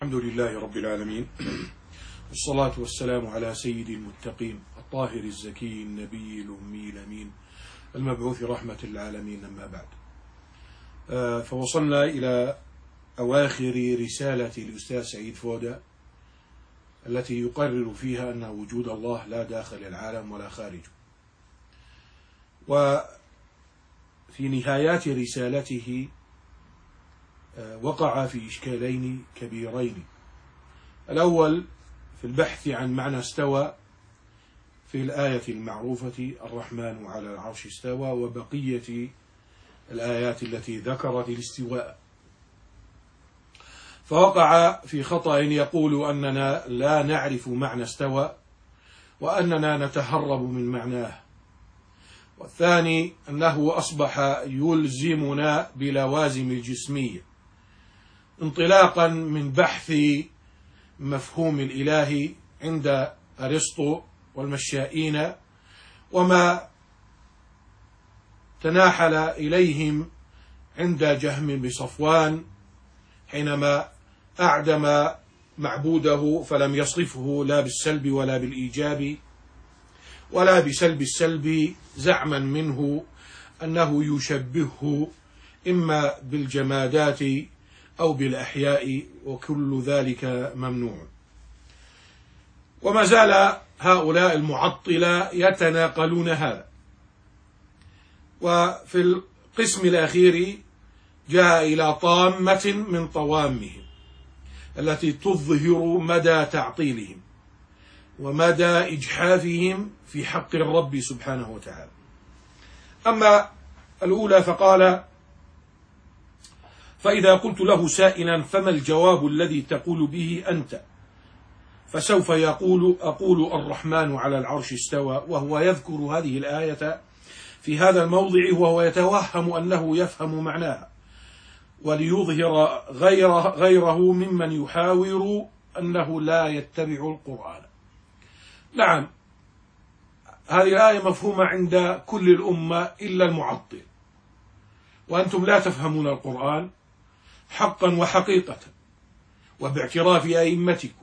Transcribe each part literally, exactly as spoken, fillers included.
الحمد لله رب العالمين، والصلاة والسلام على سيد المتقين الطاهر الزكي النبي الأمي الأمين المبعوث رحمة العالمين. أما بعد، فوصلنا إلى أواخر رسالة الأستاذ سعيد فودة التي يقرر فيها أن وجود الله لا داخل العالم ولا خارجه. وفي نهايات رسالته وقع في إشكالين كبيرين. الأول في البحث عن معنى استوى في الآية المعروفة الرحمن على العرش استوى، وبقية الآيات التي ذكرت الاستواء، فوقع في خطأ يقول أننا لا نعرف معنى استوى وأننا نتهرب من معناه. والثاني أنه أصبح يلزمنا بلوازم الجسمية انطلاقا من بحث مفهوم الإله عند أرسطو والمشائين، وما تناحل إليهم عند جهم بن صفوان حينما أعدم معبوده فلم يصرفه لا بالسلب ولا بالإيجاب ولا بسلب السلب، زعما منه أنه يشبهه إما بالجمادات أو بالأحياء، وكل ذلك ممنوع. وما زال هؤلاء المعطلة يتناقلون هذا. وفي القسم الأخير جاء إلى طامة من طوامهم التي تظهر مدى تعطيلهم ومدى إجحافهم في حق الرب سبحانه وتعالى. أما الأولى فقال: فإذا قلت له سائلا فما الجواب الذي تقول به أنت؟ فسوف يقول: أقول الرحمن على العرش استوى، وهو يذكر هذه الآية في هذا الموضع وهو يتوهم أنه يفهم معناها، وليظهر غيره, غيره ممن يحاور أنه لا يتبع القرآن. نعم، هذه الآية مفهومة عند كل الأمة إلا المعطل، وأنتم لا تفهمون القرآن حقا وحقيقة وباعتراف أئمتكم.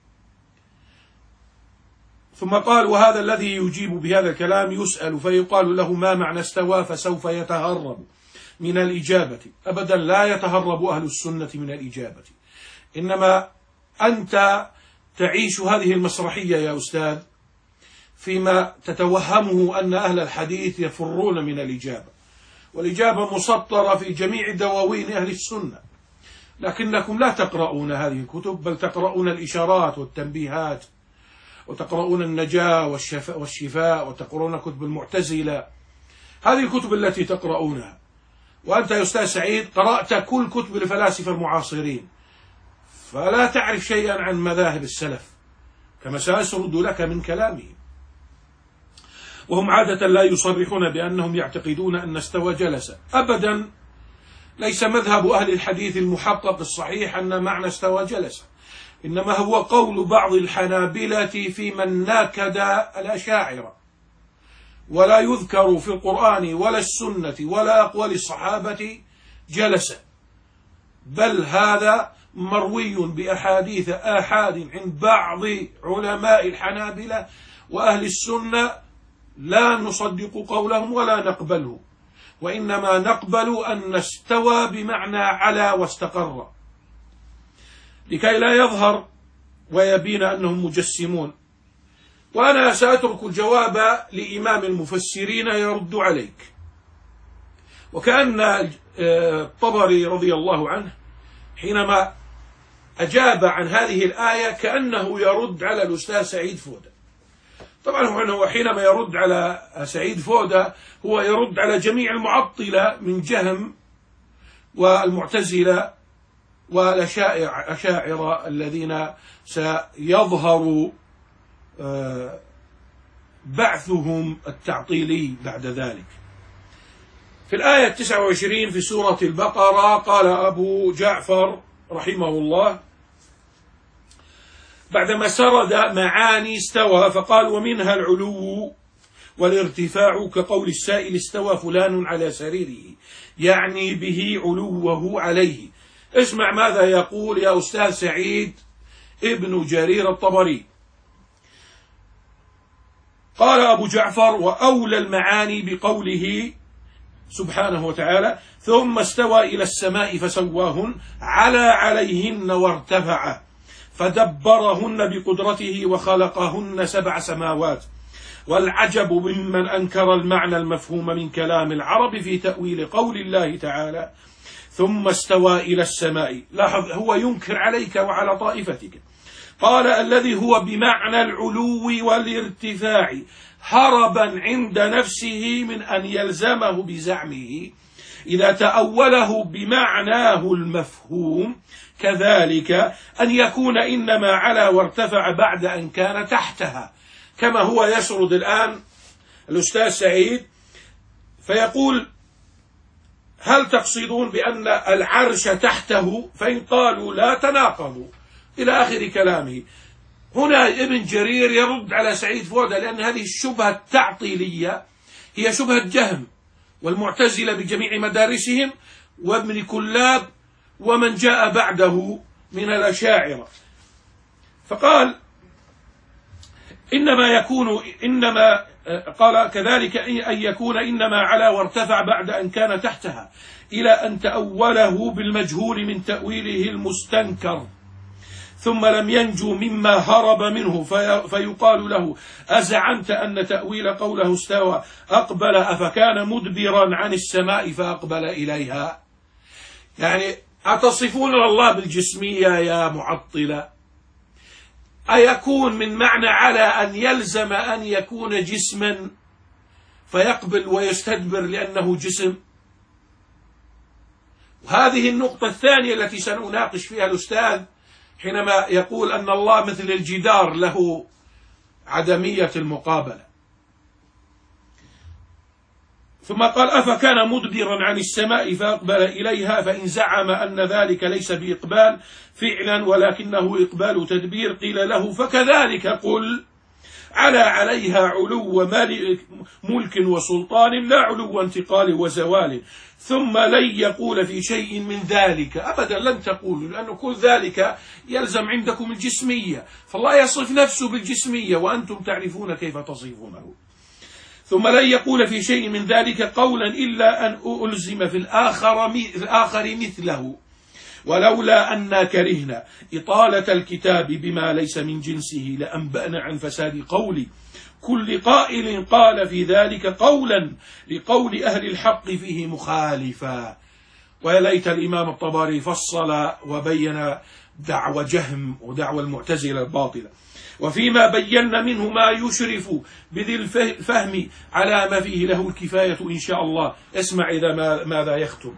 ثم قال: وهذا الذي يجيب بهذا الكلام يسأل فيقال له ما معنى استوى، فسوف يتهرب من الإجابة. أبدا لا يتهرب أهل السنة من الإجابة، إنما أنت تعيش هذه المسرحية يا أستاذ فيما تتوهمه أن أهل الحديث يفرون من الإجابة، والإجابة مسطرة في جميع دواوين أهل السنة، لكنكم لا تقرؤون هذه الكتب، بل تقرؤون الإشارات والتنبيهات، وتقرؤون النجاة والشفاء، وتقرؤون كتب المعتزلة. هذه الكتب التي تقرؤونها. وأنت يا أستاذ سعيد قرأت كل كتب الفلاسفة المعاصرين، فلا تعرف شيئا عن مذاهب السلف كما سأسرد لك من كلامهم. وهم عادة لا يصرحون بأنهم يعتقدون أن استوى جلس. أبدا ليس مذهب أهل الحديث المحقق الصحيح أن معنى استوى جلس، إنما هو قول بعض الحنابلة في من ناكد الأشاعرة. ولا يذكر في القرآن ولا السنة ولا أقوال الصحابة جلس، بل هذا مروي بأحاديث آحاد عند بعض علماء الحنابلة وأهل السنة، لا نصدق قولهم ولا نقبله، وإنما نقبل أن استوى بمعنى على واستقر، لكي لا يظهر ويبين أنهم مجسمون. وأنا سأترك الجواب لإمام المفسرين يرد عليك. وكأن الطبري رضي الله عنه حينما أجاب عن هذه الآية كأنه يرد على الأستاذ سعيد فودة. طبعا هو حينما يرد على سعيد فودة هو يرد على جميع المعطلة من جهم والمعتزلة والأشاعرة الذين سيظهر بعثهم التعطيلي بعد ذلك. في الآية تسعة وعشرين في سورة البقرة قال أبو جعفر رحمه الله بعدما سرد معاني استوى فقال: ومنها العلو والارتفاع كقول السائل استوى فلان على سريره، يعني به علوه عليه، اسمع ماذا يقول يا أستاذ سعيد ابن جرير الطبري. قال أبو جعفر: وأولى المعاني بقوله سبحانه وتعالى: ثم استوى إلى السماء فسواهن على عليهن وارتفع فدبرهن بقدرته وخلقهن سبع سماوات. والعجب ممن أنكر المعنى المفهوم من كلام العرب في تأويل قول الله تعالى: ثم استوى إلى السماء. لاحظ، هو ينكر عليك وعلى طائفتك. قال: الذي هو بمعنى العلو والارتفاع، هربا عند نفسه من أن يلزمه بزعمه إذا تأوله بمعناه المفهوم، كذلك أن يكون إنما علا وارتفع بعد أن كان تحتها، كما هو يسرد الآن الأستاذ سعيد فيقول: هل تقصدون بأن العرش تحته؟ فإن قالوا لا تناقضوا، إلى آخر كلامه. هنا ابن جرير يرد على سعيد فودة، لأن هذه الشبهة التعطيلية هي شبهة جهم والمعتزلة بجميع مدارسهم وابن كلاب ومن جاء بعده من الأشاعرة. فقال: إنما يكون إنما قال كذلك أن يكون إنما علا وارتفع بعد أن كان تحتها، إلى أن تأوله بالمجهول من تأويله المستنكر، ثم لم ينجو مما هرب منه، في فيقال له: أزعمت أن تأويل قوله استوى أقبل أفكان مدبرا عن السماء فأقبل إليها؟ يعني أتصفون الله بالجسمية يا معطلة؟ أيكون من معنى على أن يلزم أن يكون جسما فيقبل ويستدبر لأنه جسم؟ وهذه النقطة الثانية التي سنناقش فيها الأستاذ حينما يقول أن الله مثل الجدار له عدمية المقابلة. ثم قال: أفكان مدبرا عن السماء فأقبل إليها، فإن زعم أن ذلك ليس بإقبال فعلا ولكنه إقبال تدبير، قيل له: فكذلك قل على عليها علو ملك وسلطان، لا علو انتقال وزوال. ثم لن يقول في شيء من ذلك، أبدا لن تقول، لأن كل ذلك يلزم عندكم الجسمية، فالله يصف نفسه بالجسمية وأنتم تعرفون كيف تصفونه. ثم لن يقول في شيء من ذلك قولا إلا أن ألزم في الآخر, في الآخر مثله، ولولا أننا كرهنا إطالة الكتاب بما ليس من جنسه لأنبأنا عن فساد قولي كل قائل قال في ذلك قولا لقول أهل الحق فيه مخالفا. وليت الإمام الطبري فصل وبين دعوى جهم ودعوى المعتزلة الباطلة، وفيما بينا منه ما يشرف بذي الفهم على ما فيه له الكفاية إن شاء الله. اسمع إذا ما ماذا يختم: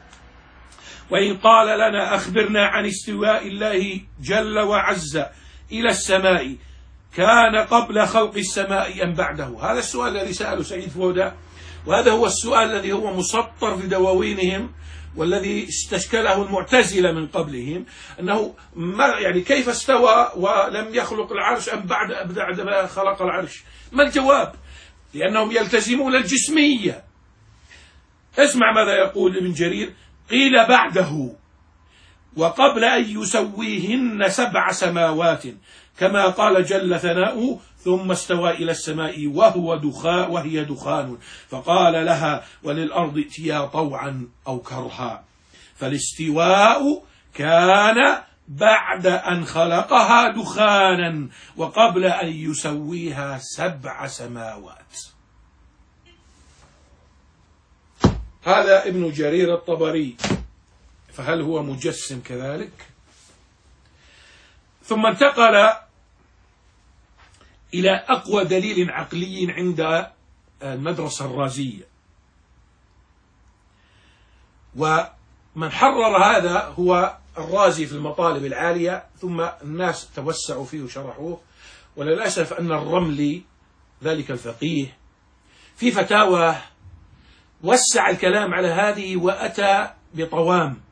وإن قال لنا أخبرنا عن استواء الله جل وعز إلى السماء، كان قبل خلق السماء أم بعده؟ هذا السؤال الذي سأله سعيد فودة، وهذا هو السؤال الذي هو مسطر في دواوينهم والذي استشكله المعتزلة من قبلهم، أنه ما يعني كيف استوى ولم يخلق العرش أم بعد بعد ما خلق العرش؟ ما الجواب؟ لأنهم يلتزمون الجسمية. اسمع ماذا يقول ابن جرير: قيل بعده وقبل أن يسويهن سبع سماوات، كما قال جل ثناؤه: ثم استوى إلى السماء وهو دخان وهي دخان فقال لها وللأرض ائتيا طوعا أو كرها. فالاستواء كان بعد أن خلقها دخانا وقبل أن يسويها سبع سماوات. هذا ابن جرير الطبري، فهل هو مجسم كذلك؟ ثم انتقل إلى أقوى دليل عقلي عند المدرسة الرازية، ومن حرر هذا هو الرازي في المطالب العالية، ثم الناس توسعوا فيه وشرحوه. وللأسف أن الرملي ذلك الفقيه في فتاوى وسع الكلام على هذه وأتى بطوام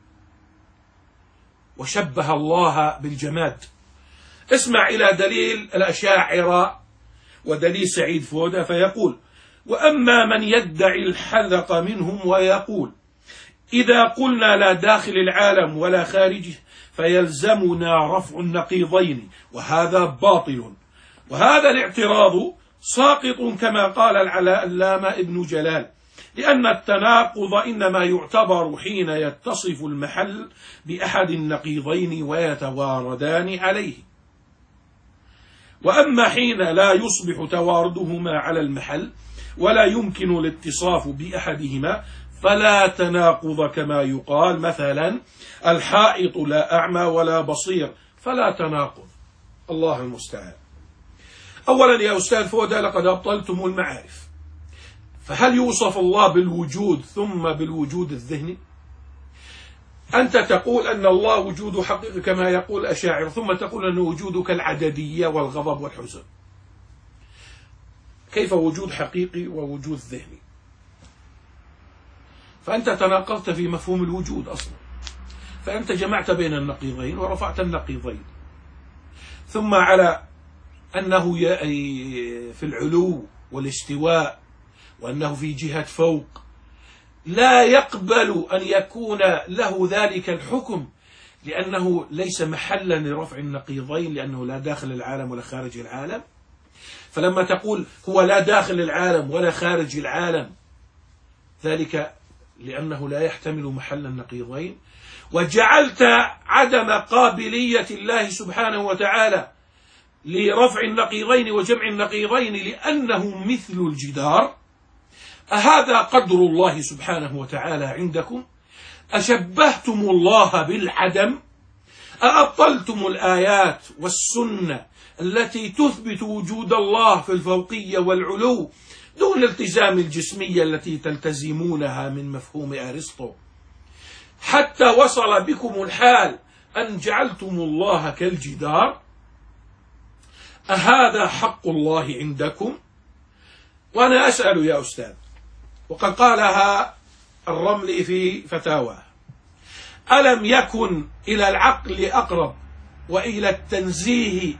وشبه الله بالجماد. اسمع إلى دليل الأشاعرة ودليل سعيد فودة، فيقول: وأما من يدعي الحذق منهم ويقول إذا قلنا لا داخل العالم ولا خارجه فيلزمنا رفع النقيضين، وهذا باطل. وهذا الاعتراض ساقط كما قال العلامة ابن جلال، لأن التناقض إنما يعتبر حين يتصف المحل بأحد النقيضين ويتواردان عليه، وأما حين لا يصبح تواردهما على المحل ولا يمكن الاتصاف بأحدهما فلا تناقض، كما يقال مثلا الحائط لا أعمى ولا بصير، فلا تناقض. الله المستعان. أولا يا أستاذ فودة لقد أبطلتم المعارف، فهل يوصف الله بالوجود ثم بالوجود الذهني؟ أنت تقول أن الله وجود حقيقي كما يقول الأشاعرة، ثم تقول أن وجوده كالعددية والغضب والحزن. كيف وجود حقيقي ووجود ذهني؟ فأنت تناقضت في مفهوم الوجود أصلا، فأنت جمعت بين النقيضين ورفعت النقيضين. ثم على أنه في العلو والاستواء وأنه في جهة فوق لا يقبل أن يكون له ذلك الحكم، لأنه ليس محلا لرفع النقيضين، لأنه لا داخل العالم ولا خارج العالم. فلما تقول هو لا داخل العالم ولا خارج العالم، ذلك لأنه لا يحتمل محل النقيضين، وجعلت عدم قابلية الله سبحانه وتعالى لرفع النقيضين وجمع النقيضين لأنه مثل الجدار. أهذا قدر الله سبحانه وتعالى عندكم؟ أشبهتم الله بالعدم؟ أأبطلتم الآيات والسنة التي تثبت وجود الله في الفوقية والعلو دون التزام الجسمية التي تلتزمونها من مفهوم أرسطو، حتى وصل بكم الحال أن جعلتم الله كالجدار؟ أهذا حق الله عندكم؟ وأنا أسأل يا أستاذ، وقد قالها الرملي في فتاواه: ألم يكن إلى العقل أقرب وإلى التنزيه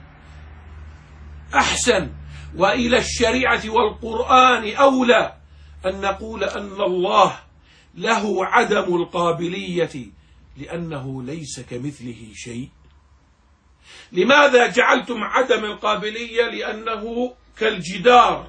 أحسن وإلى الشريعة والقرآن أولى أن نقول أن الله له عدم القابلية لأنه ليس كمثله شيء؟ لماذا جعلتم عدم القابلية لأنه كالجدار؟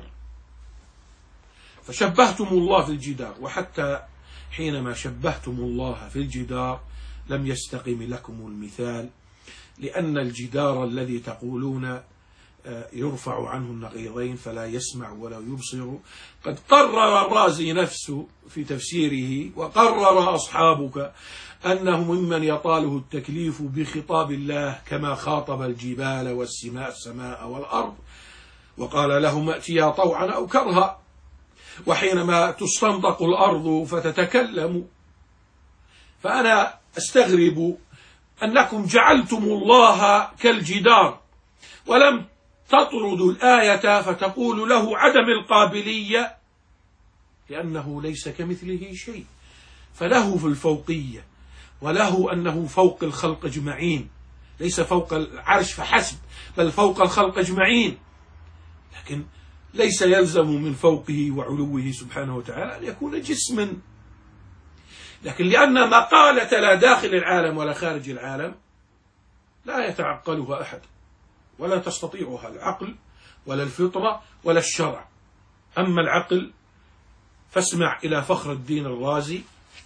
فشبهتم الله في الجدار، وحتى حينما شبهتم الله في الجدار لم يستقم لكم المثال، لأن الجدار الذي تقولون يرفع عنه النقيضين فلا يسمع ولا يبصر قد قرر الرازي نفسه في تفسيره، وقرر أصحابك أنه ممن يطاله التكليف بخطاب الله كما خاطب الجبال والسماء السماء والأرض، وقال لهم ائتيا طوعا أو كرها، وحينما تستنطق الأرض فتتكلم. فأنا أستغرب أنكم جعلتم الله كالجدار ولم تطردوا الآية فتقول له عدم القابلية لأنه ليس كمثله شيء، فله في الفوقية وله أنه فوق الخلق أجمعين، ليس فوق العرش فحسب بل فوق الخلق أجمعين، لكن ليس يلزم من فوقه وعلوه سبحانه وتعالى أن يكون جسما. لكن لأن مقالة لا داخل العالم ولا خارج العالم لا يتعقلها أحد، ولا تستطيعها العقل ولا الفطرة ولا الشرع. أما العقل فاسمع إلى فخر الدين الرازي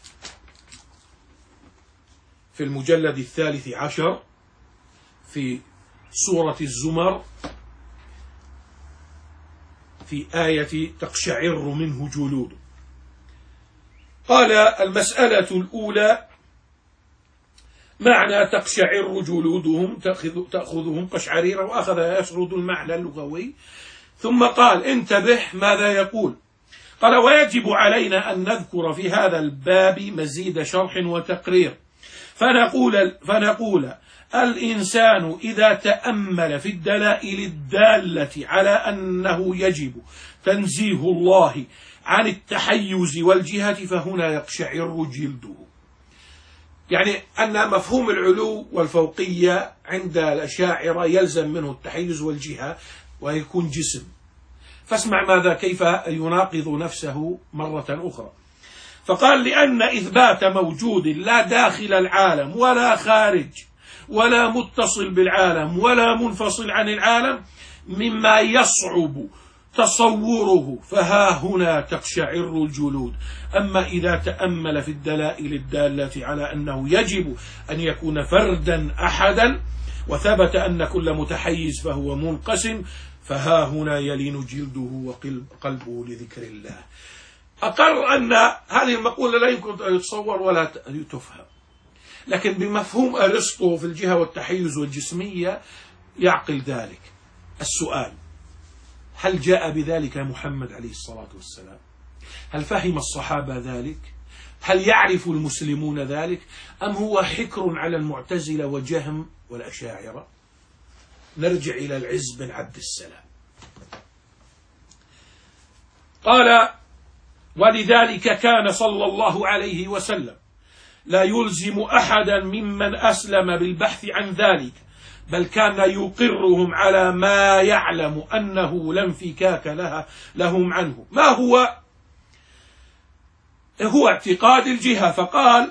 في المجلد الثالث عشر في سورة الزمر في آية تقشعر منه جلوده. قال: المسألة الأولى معنى تقشعر جلودهم تأخذهم قشعريرا، وأخذ يسرد المعنى اللغوي، ثم قال: انتبه ماذا يقول. قال: ويجب علينا أن نذكر في هذا الباب مزيد شرح وتقرير، فنقول, فنقول الإنسان إذا تأمل في الدلائل الدالة على أنه يجب تنزيه الله عن التحيز والجهة فهنا يقشعر جلده. يعني أن مفهوم العلو والفوقية عند الأشاعرة يلزم منه التحيز والجهة ويكون جسم. فاسمع ماذا كيف يناقض نفسه مرة أخرى. فقال لأن إثبات موجود لا داخل العالم ولا خارج ولا متصل بالعالم ولا منفصل عن العالم مما يصعب تصوره، فها هنا تقشعر الجلود. أما إذا تأمل في الدلائل الدالة على أنه يجب أن يكون فردا أحدا، وثبت أن كل متحيز فهو منقسم، فها هنا يلين جلده وقلبه لذكر الله. أقر أن هذه المقولة لا يمكن أن يتصور ولا تفهم، لكن بمفهوم أرسطو في الجهة والتحيز والجسمية يعقل ذلك. السؤال: هل جاء بذلك محمد عليه الصلاة والسلام؟ هل فهم الصحابة ذلك؟ هل يعرف المسلمون ذلك؟ أم هو حكر على المعتزلة وجهم والأشاعرة؟ نرجع إلى العز بن عبد السلام. قال: ولذلك كان صلى الله عليه وسلم لا يلزم أحدا ممن أسلم بالبحث عن ذلك، بل كان يقرهم على ما يعلم أنه لا انفكاك لها لهم عنه. ما هو؟ هو اعتقاد الجهة. فقال: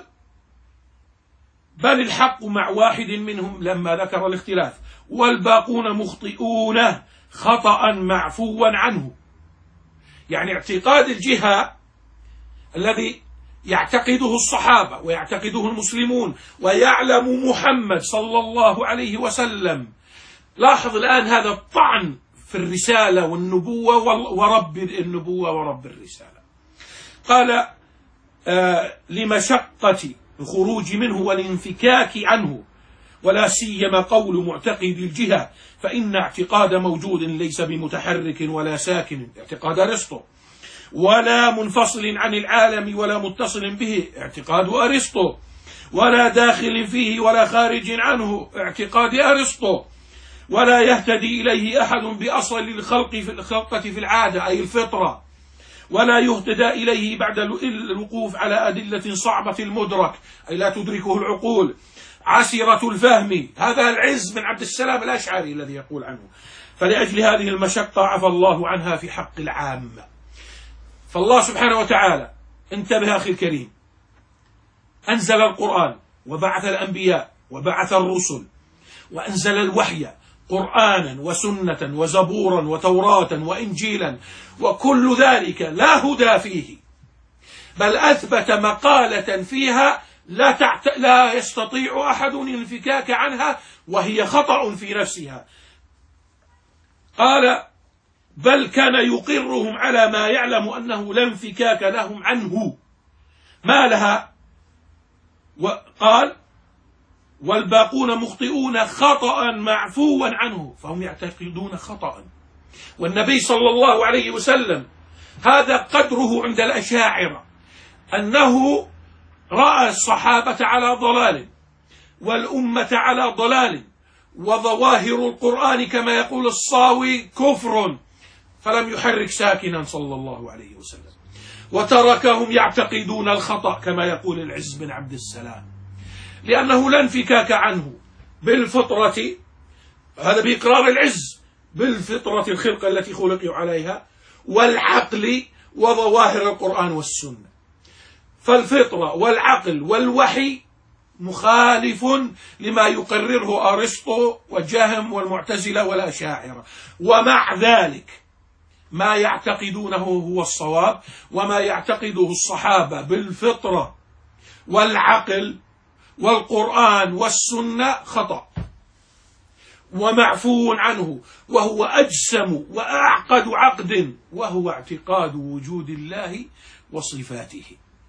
بل الحق مع واحد منهم لما ذكر الاختلاف، والباقون مخطئون خطأ معفوا عنه. يعني اعتقاد الجهة الذي يعتقده الصحابة ويعتقده المسلمون ويعلم محمد صلى الله عليه وسلم. لاحظ الآن هذا الطعن في الرسالة والنبوة ورب النبوة ورب الرسالة. قال: آه لمشقة الخروج منه والانفكاك عنه، ولا سيما قول معتقد الجهة، فإن اعتقاد موجود ليس بمتحرك ولا ساكن، اعتقاد أرسطو، ولا منفصل عن العالم ولا متصل به، اعتقاد أرسطو، ولا داخل فيه ولا خارج عنه، اعتقاد أرسطو، ولا يهتدي إليه أحد بأصل الخلق في الخلقة في العادة أي الفطرة، ولا يهتدى إليه بعد الوقوف على أدلة صعبة المدرك أي لا تدركه العقول عسرة الفهم. هذا العز بن عبد السلام الأشعري الذي يقول عنه. فلأجل هذه المشقة عفى الله عنها في حق العامة. فالله سبحانه وتعالى، انتبه أخي الكريم، أنزل القرآن وبعث الأنبياء وبعث الرسل وأنزل الوحي قرآنا وسنة وزبورا وتوراة وإنجيلا، وكل ذلك لا هدى فيه، بل أثبت مقالة فيها لا, تعت... لا يستطيع أحد الانفكاك عنها، وهي خطأ في نفسها. قال: بل كان يقرهم على ما يعلم أنه لا انفكاك لهم عنه. ما لها؟ وقال: والباقون مخطئون خطأ معفوا عنه، فهم يعتقدون خطأ. والنبي صلى الله عليه وسلم هذا قدره عند الأشاعرة، أنه رأى الصحابة على ضلال والأمة على ضلال، وظواهر القرآن كما يقول الصاوي كفر، فلم يحرك ساكنا صلى الله عليه وسلم، وتركهم يعتقدون الخطأ كما يقول العز بن عبد السلام، لأنه لا انفكاك عنه بالفطرة. هذا بإقرار العز بالفطرة الخلقة التي خلقوا عليها، والعقل وظواهر القرآن والسنة. فالفطرة والعقل والوحي مخالف لما يقرره أرسطو وجهم والمعتزلة والأشاعرة، ومع ذلك ما يعتقدونه هو الصواب، وما يعتقده الصحابة بالفطرة والعقل والقرآن والسنة خطأ ومعفو عنه، وهو أجسم وأعقد عقد، وهو اعتقاد وجود الله وصفاته.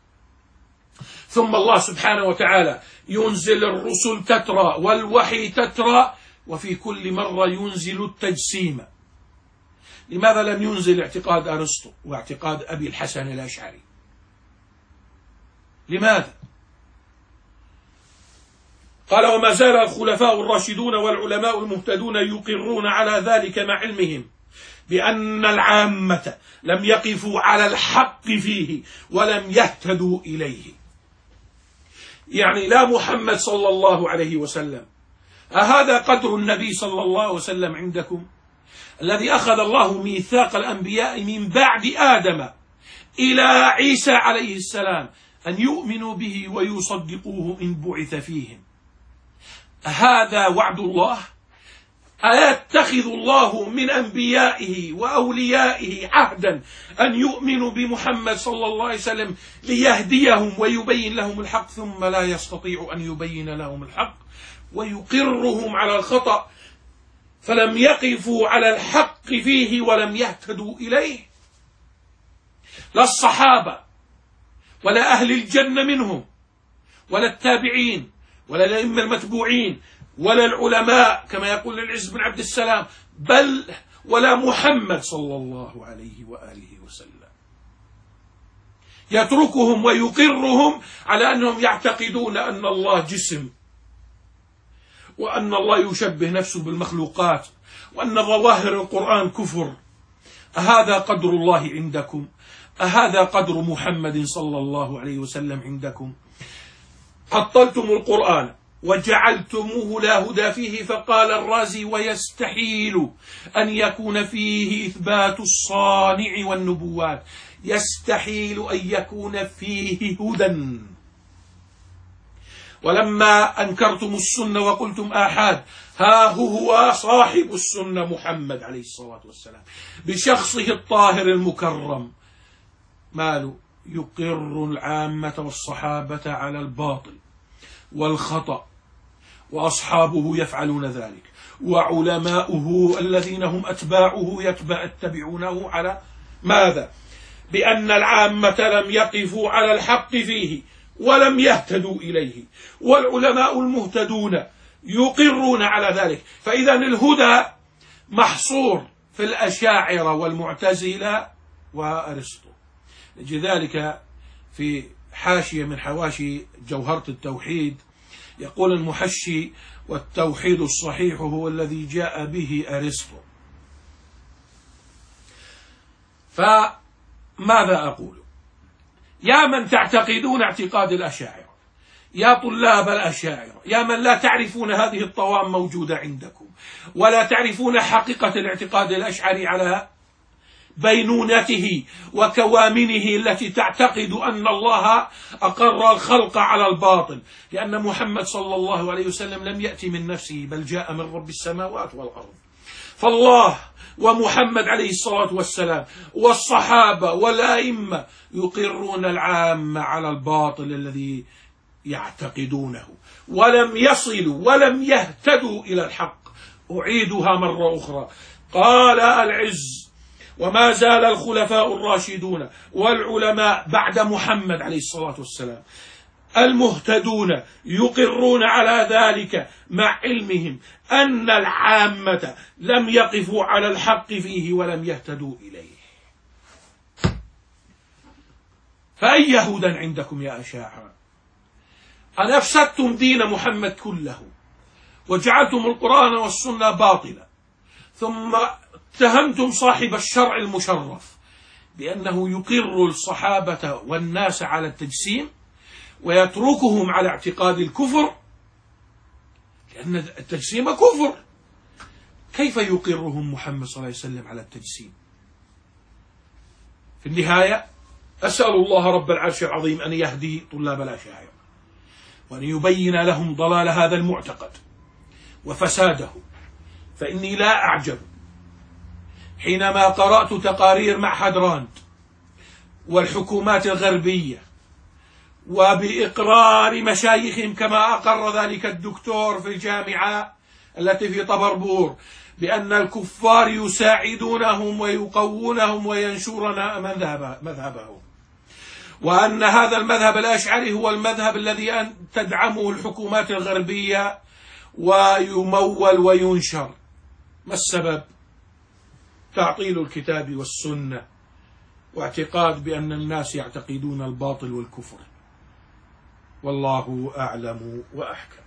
ثم الله سبحانه وتعالى ينزل الرسل تترى والوحي تترى، وفي كل مرة ينزل التجسيم. لماذا لم ينزل اعتقاد أرسطو واعتقاد أبي الحسن الأشعري؟ لماذا؟ قال: وما زال الخلفاء الراشدون والعلماء المهتدون يقرون على ذلك مع علمهم بأن العامة لم يقفوا على الحق فيه ولم يهتدوا إليه. يعني لا محمد صلى الله عليه وسلم. أهذا قدر النبي صلى الله عليه وسلم عندكم، الذي أخذ الله ميثاق الأنبياء من بعد آدم إلى عيسى عليه السلام أن يؤمنوا به ويصدقوه إن بعث فيهم. هذا وعد الله؟ أيتخذ الله من أنبيائه وأوليائه عهدا أن يؤمنوا بمحمد صلى الله عليه وسلم ليهديهم ويبين لهم الحق، ثم لا يستطيع أن يبين لهم الحق ويقرهم على الخطأ فلم يقفوا على الحق فيه ولم يهتدوا إليه؟ لا الصحابة ولا أهل الجنة منهم ولا التابعين ولا الأئمة المتبوعين ولا العلماء كما يقول العز بن عبد السلام، بل ولا محمد صلى الله عليه وآله وسلم يتركهم ويقرهم على أنهم يعتقدون أن الله جسم، وأن الله يشبه نفسه بالمخلوقات، وأن ظواهر القرآن كفر. أهذا قدر الله عندكم؟ أهذا قدر محمد صلى الله عليه وسلم عندكم؟ حطلتم القرآن وجعلتموه لا هدى فيه، فقال الرازي: ويستحيل أن يكون فيه إثبات الصانع والنبوات، يستحيل أن يكون فيه هدى. ولما أنكرتم السنة وقلتم آحاد، ها هو صاحب السنة محمد عليه الصلاة والسلام بشخصه الطاهر المكرم ماله يقر العامة والصحابة على الباطل والخطأ، وأصحابه يفعلون ذلك، وعلماؤه الذين هم أتباعه يتبعونه على ماذا؟ بأن العامة لم يقفوا على الحق فيه ولم يهتدوا إليه، والعلماء المهتدون يقرون على ذلك. فإذا الهدى محصور في الأشاعرة والمعتزلة وأرسطو. لذلك في حاشية من حواشي جوهرة التوحيد يقول المحشي: والتوحيد الصحيح هو الذي جاء به أرسطو. فماذا أقول؟ يا من تعتقدون اعتقاد الأشاعرة، يا طلاب الأشاعرة، يا من لا تعرفون هذه الطوام موجودة عندكم ولا تعرفون حقيقة الاعتقاد الأشعري على بينونته وكوامنه التي تعتقد أن الله أقر الخلق على الباطل، لأن محمد صلى الله عليه وسلم لم يأتي من نفسه بل جاء من رب السماوات والأرض. فالله ومحمد عليه الصلاة والسلام والصحابة والأئمة يقرون العامة على الباطل الذي يعتقدونه، ولم يصلوا ولم يهتدوا إلى الحق. أعيدها مرة أخرى. قال العز: وما زال الخلفاء الراشدون والعلماء بعد محمد عليه الصلاة والسلام المهتدون يقرون على ذلك مع علمهم أن العامة لم يقفوا على الحق فيه ولم يهتدوا إليه. فأي هدى عندكم يا أشاعرة؟ أن أفسدتم دين محمد كله وجعلتم القرآن والسنة باطلا، ثم اتهمتم صاحب الشرع المشرف بأنه يقر الصحابة والناس على التجسيم ويتركهم على اعتقاد الكفر، لأن التجسيم كفر. كيف يقرهم محمد صلى الله عليه وسلم على التجسيم؟ في النهاية أسأل الله رب العرش العظيم أن يهدي طلاب الأشاعرة وأن يبين لهم ضلال هذا المعتقد وفساده. فإني لا أعجب حينما قرأت تقارير معهد راند والحكومات الغربية وبإقرار مشايخهم كما أقر ذلك الدكتور في الجامعة التي في طبربور بأن الكفار يساعدونهم ويقوونهم وينشرون مذهبهم، وأن هذا المذهب الأشعري هو المذهب الذي تدعمه الحكومات الغربية ويمول وينشر. ما السبب؟ تعطيل الكتاب والسنة واعتقاد بأن الناس يعتقدون الباطل والكفر. والله أعلم وأحكم.